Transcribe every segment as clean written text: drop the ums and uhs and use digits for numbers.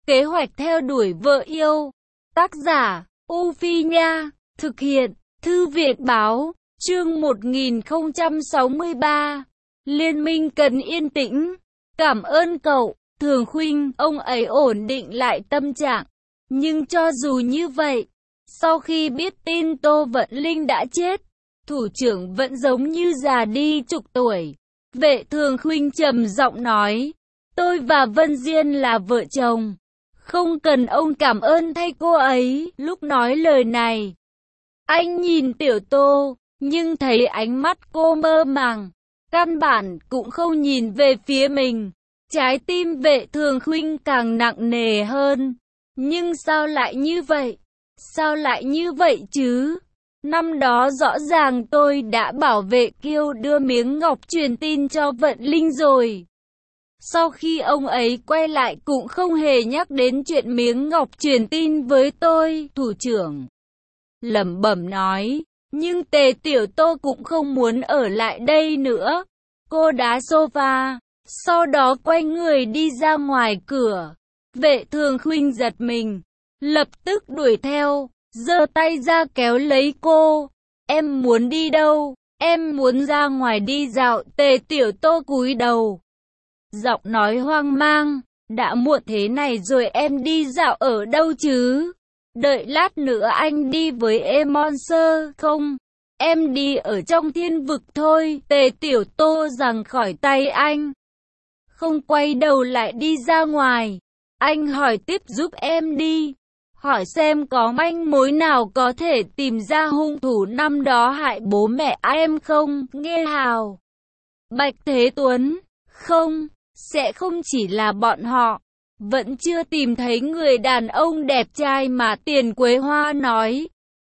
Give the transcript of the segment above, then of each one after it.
Kế hoạch theo đuổi vợ yêu. Tác giả, U Phi Nha. Thực hiện, Thư viện Báo. Chương 1063. Liên minh cần yên tĩnh. Cảm ơn cậu, Thường Khuynh. Ông ấy ổn định lại tâm trạng. Nhưng cho dù như vậy, sau khi biết tin Tô Vận Linh đã chết, thủ trưởng vẫn giống như già đi chục tuổi. Vệ Thường Khuynh trầm giọng nói, tôi và Vân Diên là vợ chồng. Không cần ông cảm ơn thay cô ấy. Lúc nói lời này, anh nhìn Tiểu Tô, nhưng thấy ánh mắt cô mơ màng, căn bản cũng không nhìn về phía mình. Trái tim Vệ Thường Khuynh càng nặng nề hơn. Nhưng sao lại như vậy? Sao lại như vậy chứ? Năm đó rõ ràng tôi đã bảo vệ Kiêu đưa miếng ngọc truyền tin cho Vận Linh rồi. Sau khi ông ấy quay lại cũng không hề nhắc đến chuyện miếng ngọc truyền tin với tôi. Thủ trưởng lẩm bẩm nói, nhưng Tề Tiểu Tô cũng không muốn ở lại đây nữa. Cô đá sofa, sau đó quay người đi ra ngoài cửa. Vệ Thường Khuynh giật mình, lập tức đuổi theo, giơ tay ra kéo lấy cô. Em muốn đi đâu? Em muốn ra ngoài đi dạo. Tề Tiểu Tô cúi đầu, giọng nói hoang mang, đã muộn thế này rồi em đi dạo ở đâu chứ? Đợi lát nữa anh đi với em Monster không? Em đi ở trong thiên vực thôi. Tề Tiểu Tô giằng khỏi tay anh, không quay đầu lại đi ra ngoài. Anh hỏi tiếp, giúp em đi. Hỏi xem có manh mối nào có thể tìm ra hung thủ năm đó hại bố mẹ em không? Nghe hào. Bạch Thế Tuấn, không, sẽ không chỉ là bọn họ. Vẫn chưa tìm thấy người đàn ông đẹp trai mà Tiền Quế Hoa nói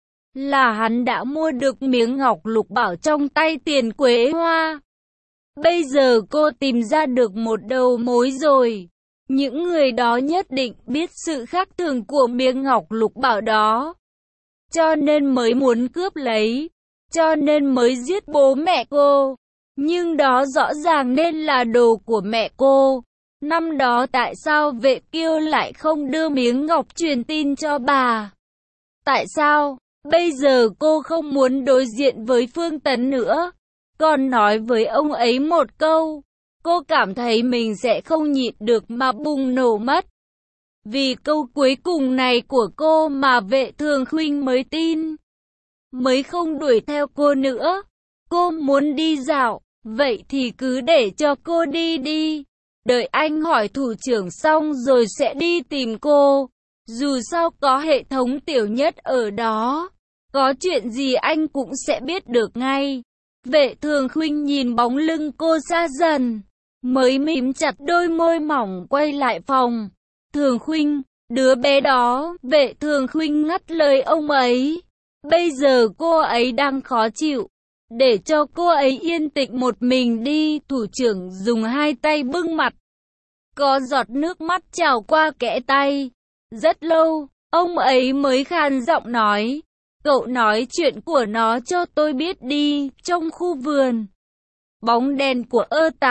là hắn đã mua được miếng ngọc lục bảo trong tay Tiền Quế Hoa. Bây giờ cô tìm ra được một đầu mối rồi. Những người đó nhất định biết sự khác thường của miếng ngọc lục bảo đó, cho nên mới muốn cướp lấy, cho nên mới giết bố mẹ cô. Nhưng đó rõ ràng nên là đồ của mẹ cô. Năm đó tại sao Vệ Kiêu lại không đưa miếng ngọc truyền tin cho bà? Tại sao bây giờ cô không muốn đối diện với Phương Tấn nữa, còn nói với ông ấy một câu? Cô cảm thấy mình sẽ không nhịn được mà bùng nổ mất. Vì câu cuối cùng này của cô mà Vệ Thường Khuynh mới tin, mới không đuổi theo cô nữa. Cô muốn đi dạo, vậy thì cứ để cho cô đi đi. Đợi anh hỏi thủ trưởng xong rồi sẽ đi tìm cô. Dù sao có hệ thống Tiểu Nhất ở đó, có chuyện gì anh cũng sẽ biết được ngay. Vệ Thường Khuynh nhìn bóng lưng cô xa dần, mới mím chặt đôi môi mỏng quay lại phòng. Thường Khuynh, đứa bé đó. Vệ Thường Khuynh ngắt lời ông ấy. Bây giờ cô ấy đang khó chịu, để cho cô ấy yên tĩnh một mình đi. Thủ trưởng dùng hai tay bưng mặt, có giọt nước mắt trào qua kẽ tay. Rất lâu, ông ấy mới khan giọng nói, cậu nói chuyện của nó cho tôi biết đi. Trong khu vườn, bóng đèn của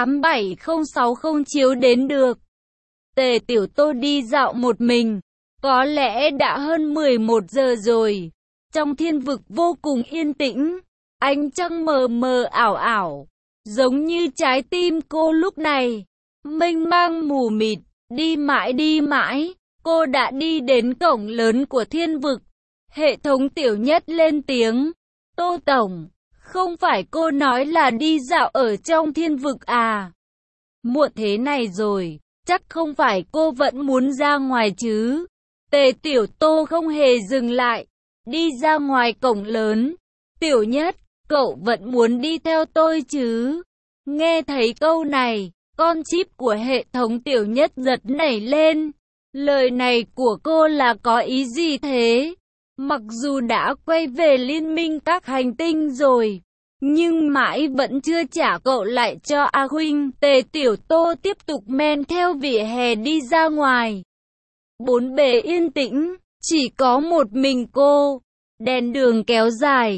E8706 không chiếu đến được. Tề Tiểu Tô đi dạo một mình, có lẽ đã hơn 11 giờ rồi. Trong thiên vực vô cùng yên tĩnh, ánh trăng mờ mờ ảo ảo, giống như trái tim cô lúc này, mênh mang mù mịt. Đi mãi, cô đã đi đến cổng lớn của thiên vực. Hệ thống Tiểu Nhất lên tiếng, Tô Tổng, không phải cô nói là đi dạo ở trong thiên vực à? Muộn thế này rồi, chắc không phải cô vẫn muốn ra ngoài chứ? Tề Tiểu Tô không hề dừng lại, đi ra ngoài cổng lớn. Tiểu Nhất, cậu vẫn muốn đi theo tôi chứ? Nghe thấy câu này, con chip của hệ thống Tiểu Nhất giật nảy lên. Lời này của cô là có ý gì thế? Mặc dù đã quay về liên minh các hành tinh rồi, nhưng mãi vẫn chưa trả cậu lại cho A Huynh. Tề Tiểu Tô tiếp tục men theo vỉa hè đi ra ngoài. Bốn bề yên tĩnh, chỉ có một mình cô. Đèn đường kéo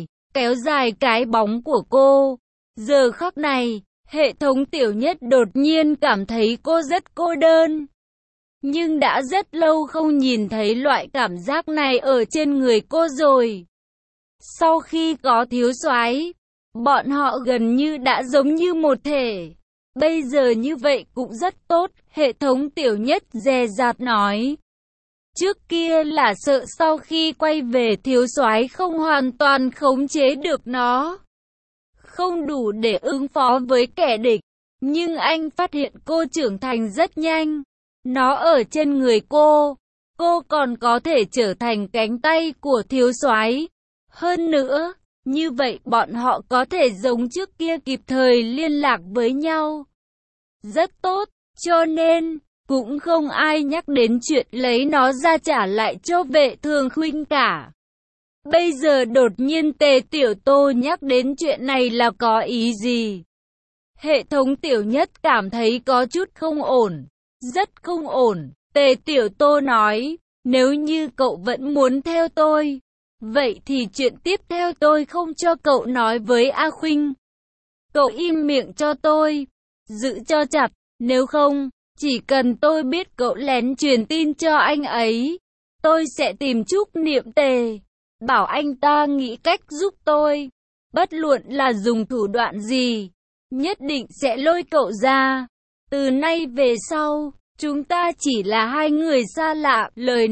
dài cái bóng của cô. Giờ khắc này, hệ thống Tiểu Nhất đột nhiên cảm thấy cô rất cô đơn. Nhưng đã rất lâu không nhìn thấy loại cảm giác này ở trên người cô rồi. Sau khi có thiếu soái, bọn họ gần như đã giống như một thể. Bây giờ như vậy cũng rất tốt, hệ thống Tiểu Nhất dè dặt nói. Trước kia là sợ sau khi quay về thiếu soái không hoàn toàn khống chế được nó, không đủ để ứng phó với kẻ địch. Nhưng anh phát hiện cô trưởng thành rất nhanh. Nó ở trên người cô còn có thể trở thành cánh tay của thiếu soái. Hơn nữa, như vậy bọn họ có thể giống trước kia kịp thời liên lạc với nhau. Rất tốt, cho nên cũng không ai nhắc đến chuyện lấy nó ra trả lại cho Vệ Thường Khuynh cả. Bây giờ đột nhiên Tề Tiểu Tô nhắc đến chuyện này là có ý gì? Hệ thống Tiểu Nhất cảm thấy có chút không ổn, rất không ổn. Tề Tiểu Tô nói, nếu như cậu vẫn muốn theo tôi, vậy thì chuyện tiếp theo tôi không cho cậu nói với A Khuynh. Cậu im miệng cho tôi, giữ cho chặt, nếu không, chỉ cần tôi biết cậu lén truyền tin cho anh ấy, tôi sẽ tìm Trúc Niệm Tề, bảo anh ta nghĩ cách giúp tôi. Bất luận là dùng thủ đoạn gì, nhất định sẽ lôi cậu ra. Từ nay về sau, chúng ta chỉ là hai người xa lạ.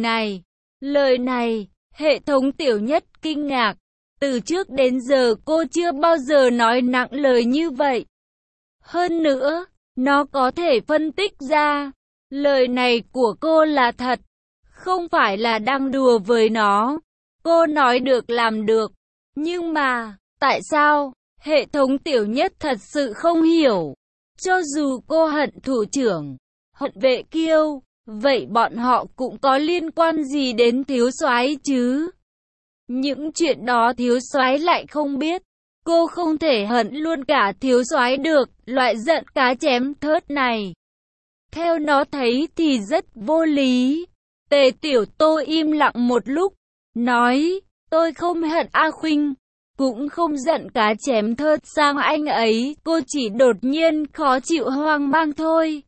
Lời này, hệ thống Tiểu Nhất kinh ngạc. Từ trước đến giờ cô chưa bao giờ nói nặng lời như vậy. Hơn nữa, nó có thể phân tích ra, lời này của cô là thật, không phải là đang đùa với nó. Cô nói được làm được. Nhưng mà, tại sao? Hệ thống Tiểu Nhất thật sự không hiểu. Cho dù cô hận thủ trưởng, hận Vệ Kiêu, vậy bọn họ cũng có liên quan gì đến thiếu soái chứ? Những chuyện đó thiếu soái lại không biết. Cô không thể hận luôn cả thiếu soái được, loại giận cá chém thớt này. Theo nó thấy thì rất vô lý. Tề Tiểu Tô im lặng một lúc, nói, tôi không hận A Khuynh, cũng không giận cá chém thớt sang anh ấy, cô chỉ đột nhiên khó chịu hoang mang thôi.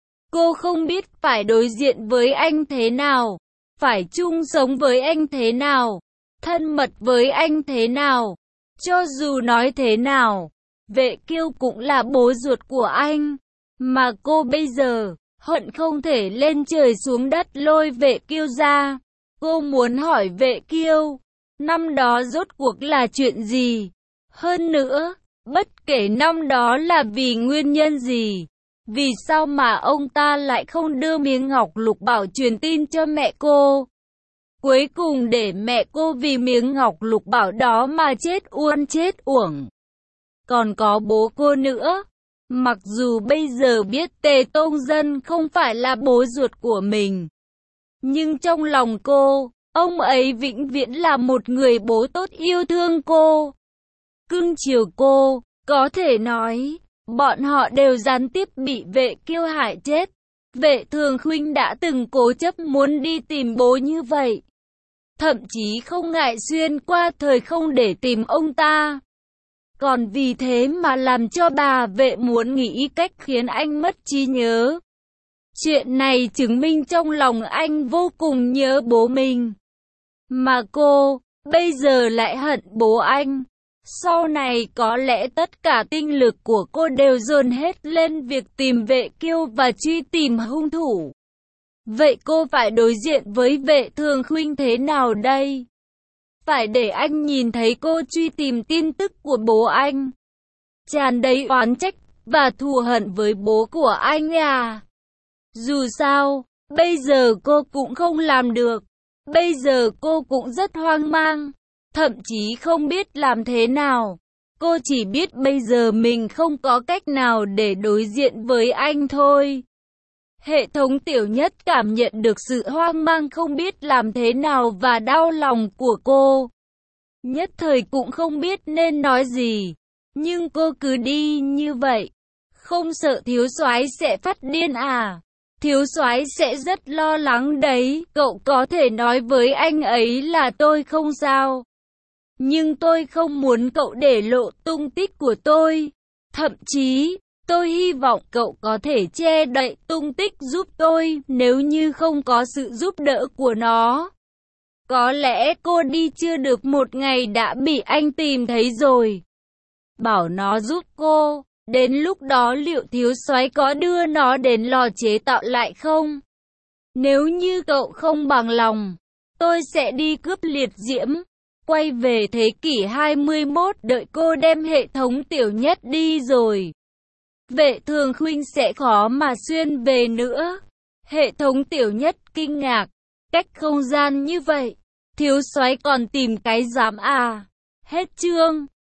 Cô không biết phải đối diện với anh thế nào, phải chung sống với anh thế nào, thân mật với anh thế nào. Cho dù nói thế nào, Vệ Kiêu cũng là bố ruột của anh, mà cô bây giờ hận không thể lên trời xuống đất lôi Vệ Kiêu ra. Cô muốn hỏi Vệ Kiêu, năm đó rốt cuộc là chuyện gì? Hơn nữa, bất kể năm đó là vì nguyên nhân gì, vì sao mà ông ta lại không đưa miếng ngọc lục bảo truyền tin cho mẹ cô? Cuối cùng để mẹ cô vì miếng ngọc lục bảo đó mà chết uổng. Còn có bố cô nữa. Mặc dù bây giờ biết Tề Tông Dân không phải là bố ruột của mình, nhưng trong lòng cô, ông ấy vĩnh viễn là một người bố tốt yêu thương cô, cưng chiều cô. Có thể nói, bọn họ đều gián tiếp bị Vệ Kiêu hại chết. Vệ Thường Khuynh đã từng cố chấp muốn đi tìm bố như vậy, thậm chí không ngại xuyên qua thời không để tìm ông ta. Còn vì thế mà làm cho bà Vệ muốn nghĩ cách khiến anh mất trí nhớ. Chuyện này chứng minh trong lòng anh vô cùng nhớ bố mình. Mà cô, bây giờ lại hận bố anh. Sau này có lẽ tất cả tinh lực của cô đều dồn hết lên việc tìm Vệ Kiêu và truy tìm hung thủ. Vậy cô phải đối diện với Vệ Thường Khuynh thế nào đây? Phải để anh nhìn thấy cô truy tìm tin tức của bố anh, tràn đầy oán trách và thù hận với bố của anh à? Dù sao, bây giờ cô cũng không làm được. Bây giờ cô cũng rất hoang mang, thậm chí không biết làm thế nào. Cô chỉ biết bây giờ mình không có cách nào để đối diện với anh thôi. Hệ thống Tiểu Nhất cảm nhận được sự hoang mang không biết làm thế nào và đau lòng của cô. Nhất thời cũng không biết nên nói gì. Nhưng cô cứ đi như vậy, không sợ thiếu soái sẽ phát điên à? Thiếu soái sẽ rất lo lắng đấy. Cậu có thể nói với anh ấy là tôi không sao, nhưng tôi không muốn cậu để lộ tung tích của tôi. Thậm chí, Tôi hy vọng cậu có thể che đậy tung tích giúp tôi, nếu như không có sự giúp đỡ của nó. Có lẽ cô đi chưa được một ngày đã bị anh tìm thấy rồi. Bảo nó giúp cô, đến lúc đó liệu thiếu soái có đưa nó đến lò chế tạo lại không? Nếu như cậu không bằng lòng, tôi sẽ đi cướp liệt diễm, quay về thế kỷ 21 đợi cô đem hệ thống tiểu nhất đi rồi. Vệ Thường Khuynh sẽ khó mà xuyên về nữa. Hệ thống tiểu nhất kinh ngạc, cách không gian như vậy, thiếu soái còn tìm cái giám à? Hết chương.